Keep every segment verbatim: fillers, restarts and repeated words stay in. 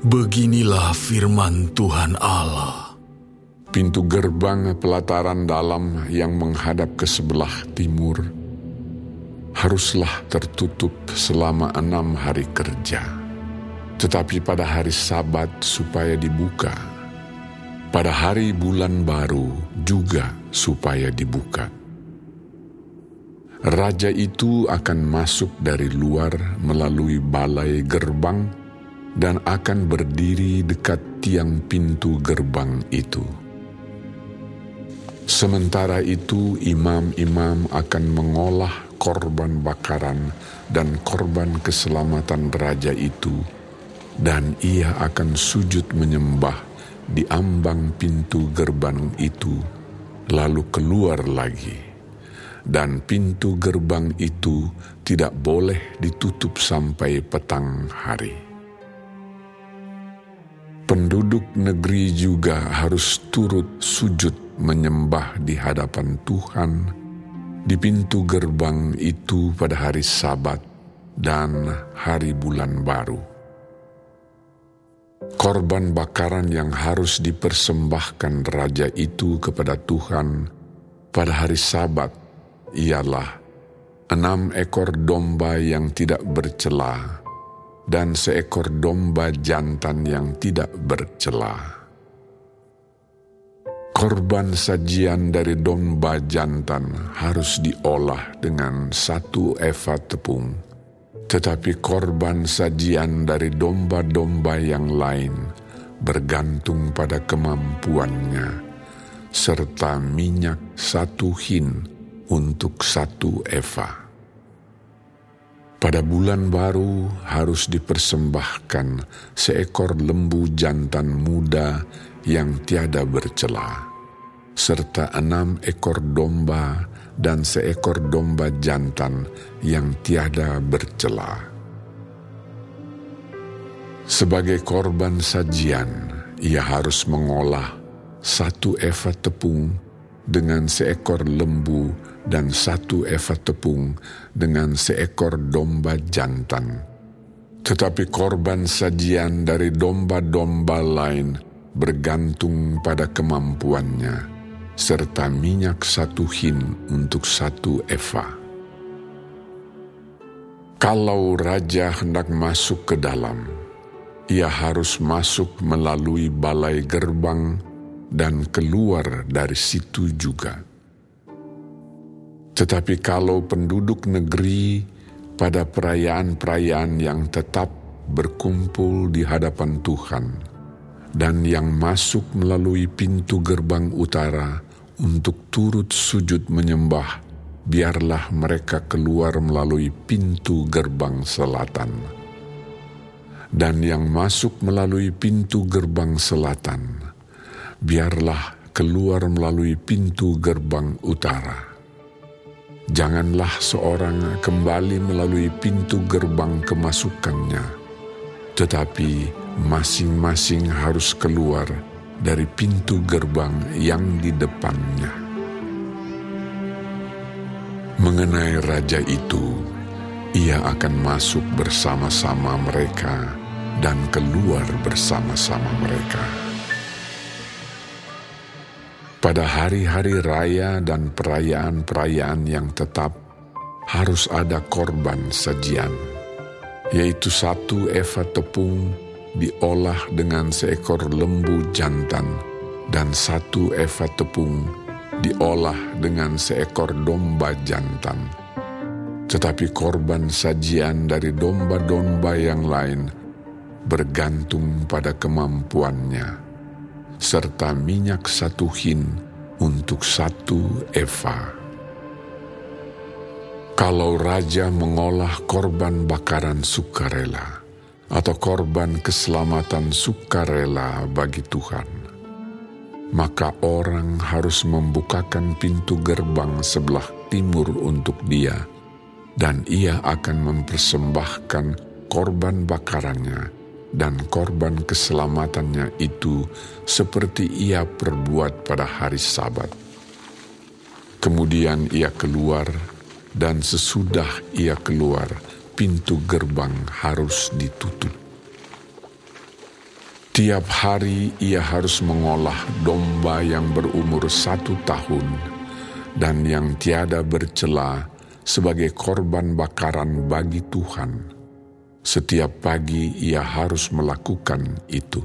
Beginilah firman Tuhan Allah. Pintu gerbang pelataran dalam yang menghadap ke sebelah timur haruslah tertutup selama enam hari kerja, tetapi pada hari Sabat supaya dibuka, pada hari bulan baru juga supaya dibuka. Raja itu akan masuk dari luar melalui balai gerbang dan akan berdiri dekat tiang pintu gerbang itu. Sementara itu imam-imam akan mengolah korban bakaran dan korban keselamatan raja itu, dan ia akan sujud menyembah di ambang pintu gerbang itu, lalu keluar lagi. Dan pintu gerbang itu tidak boleh ditutup sampai petang hari. Penduduk negeri juga harus turut sujud menyembah di hadapan Tuhan di pintu gerbang itu pada hari Sabat dan hari bulan baru. Korban bakaran yang harus dipersembahkan raja itu kepada Tuhan pada hari Sabat ialah enam ekor domba yang tidak bercela dan seekor domba jantan yang tidak bercela. Korban sajian dari domba jantan harus diolah dengan satu eva tepung, tetapi korban sajian dari domba-domba yang lain bergantung pada kemampuannya, serta minyak satu hin untuk satu eva. Pada bulan baru harus dipersembahkan seekor lembu jantan muda yang tiada bercela, serta enam ekor domba dan seekor domba jantan yang tiada bercela. Sebagai korban sajian, ia harus mengolah satu eva tepung dengan seekor lembu dan satu eva tepung dengan seekor domba jantan. Tetapi korban sajian dari domba-domba lain bergantung pada kemampuannya, serta minyak satu hin untuk satu eva. Kalau raja hendak masuk ke dalam, ia harus masuk melalui balai gerbang dan keluar dari situ juga. Tetapi kalau penduduk negeri pada perayaan-perayaan yang tetap berkumpul di hadapan Tuhan dan yang masuk melalui pintu gerbang utara untuk turut sujud menyembah, biarlah mereka keluar melalui pintu gerbang selatan. Dan yang masuk melalui pintu gerbang selatan, biarlah keluar melalui pintu gerbang utara. Janganlah seorang kembali melalui pintu gerbang kemasukannya, tetapi masing-masing harus keluar dari pintu gerbang yang di depannya. Mengenai raja itu, ia akan masuk bersama-sama mereka dan keluar bersama-sama mereka. Pada hari-hari raya dan perayaan-perayaan yang tetap harus ada korban sajian, yaitu satu eva tepung diolah dengan seekor lembu jantan dan satu eva tepung diolah dengan seekor domba jantan. Tetapi korban sajian dari domba-domba yang lain bergantung pada kemampuannya, serta minyak satu hin untuk satu eva. Kalau raja mengolah korban bakaran sukarela atau korban keselamatan sukarela bagi Tuhan, maka orang harus membukakan pintu gerbang sebelah timur untuk dia, dan ia akan mempersembahkan korban bakarannya dan korban keselamatannya itu seperti ia perbuat pada hari Sabat. Kemudian ia keluar, dan sesudah ia keluar, pintu gerbang harus ditutup. Tiap hari ia harus mengolah domba yang berumur satu tahun dan yang tiada bercela sebagai korban bakaran bagi Tuhan. Setiap pagi ia harus melakukan itu.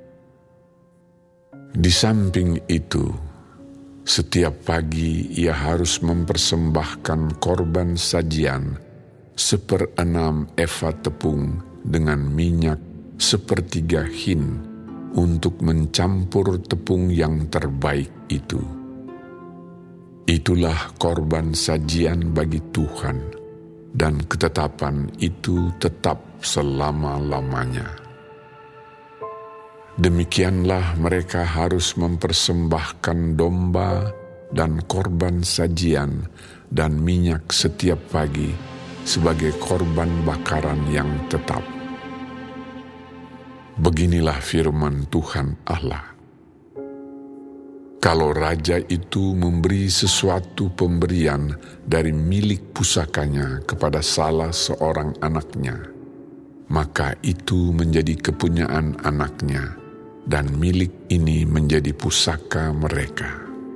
Di samping itu, setiap pagi ia harus mempersembahkan korban sajian seperenam eva tepung dengan minyak sepertiga hin untuk mencampur tepung yang terbaik itu. Itulah korban sajian bagi Tuhan, dan ketetapan itu tetap selama-lamanya. Demikianlah mereka harus mempersembahkan domba dan korban sajian dan minyak setiap pagi sebagai korban bakaran yang tetap. Beginilah firman Tuhan Allah. Kalau raja itu memberi sesuatu pemberian dari milik pusakanya kepada salah seorang anaknya, maka itu menjadi kepunyaan anaknya, dan milik ini menjadi pusaka mereka.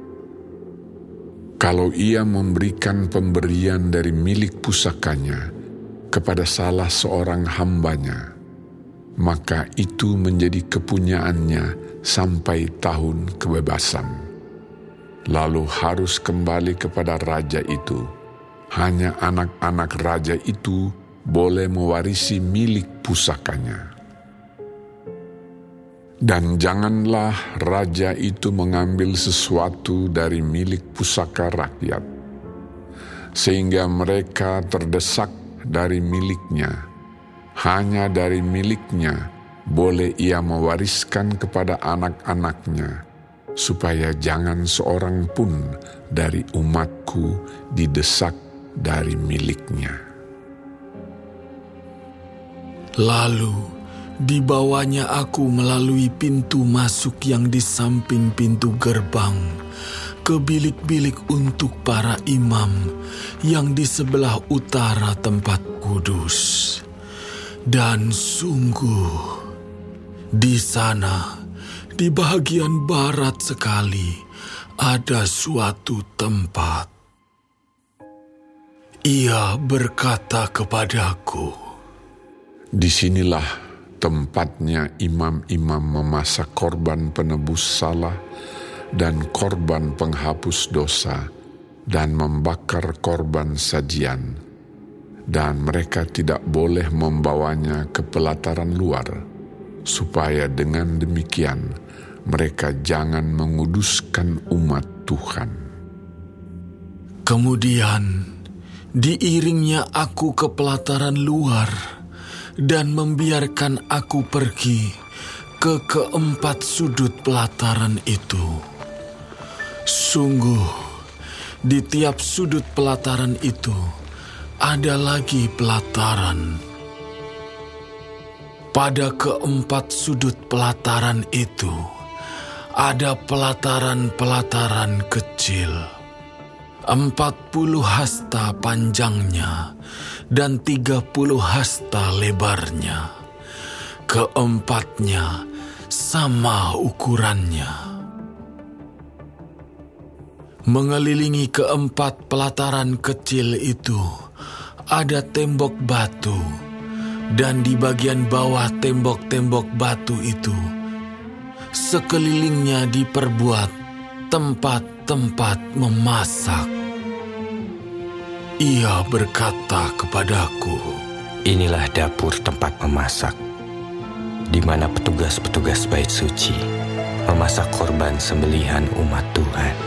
Kalau ia memberikan pemberian dari milik pusakanya kepada salah seorang hambanya, maka itu menjadi kepunyaannya sampai tahun kebebasan. Lalu harus kembali kepada raja itu. Hanya anak-anak raja itu boleh mewarisi milik pusakanya. Dan janganlah raja itu mengambil sesuatu dari milik pusaka rakyat, sehingga mereka terdesak dari miliknya. Hanya dari miliknya boleh ia mewariskan kepada anak-anaknya, supaya jangan seorang pun dari umatku didesak dari miliknya. Lalu dibawanya aku melalui pintu masuk yang di samping pintu gerbang ke bilik-bilik untuk para imam yang di sebelah utara tempat kudus. Dan sungguh, di sana, di bagian barat sekali, ada suatu tempat. Ia berkata kepadaku, "Disinilah tempatnya imam-imam memasak korban penebus salah dan korban penghapus dosa dan membakar korban sajian. Dan mereka tidak boleh membawanya ke pelataran luar, supaya dengan demikian mereka jangan menguduskan umat Tuhan." Kemudian diiringnya aku ke pelataran luar dan membiarkan aku pergi ke keempat sudut pelataran itu. Sungguh, di tiap sudut pelataran itu ada lagi pelataran. Pada keempat sudut pelataran itu ada pelataran-pelataran kecil, empat puluh hasta panjangnya dan tiga puluh hasta lebarnya. Keempatnya sama ukurannya. Mengelilingi keempat pelataran kecil itu ada tembok batu, dan di bagian bawah tembok-tembok batu itu sekelilingnya diperbuat tempat-tempat memasak. Ia berkata kepadaku, "Inilah dapur tempat memasak, di mana petugas-petugas bait suci memasak korban sembelihan umat Tuhan."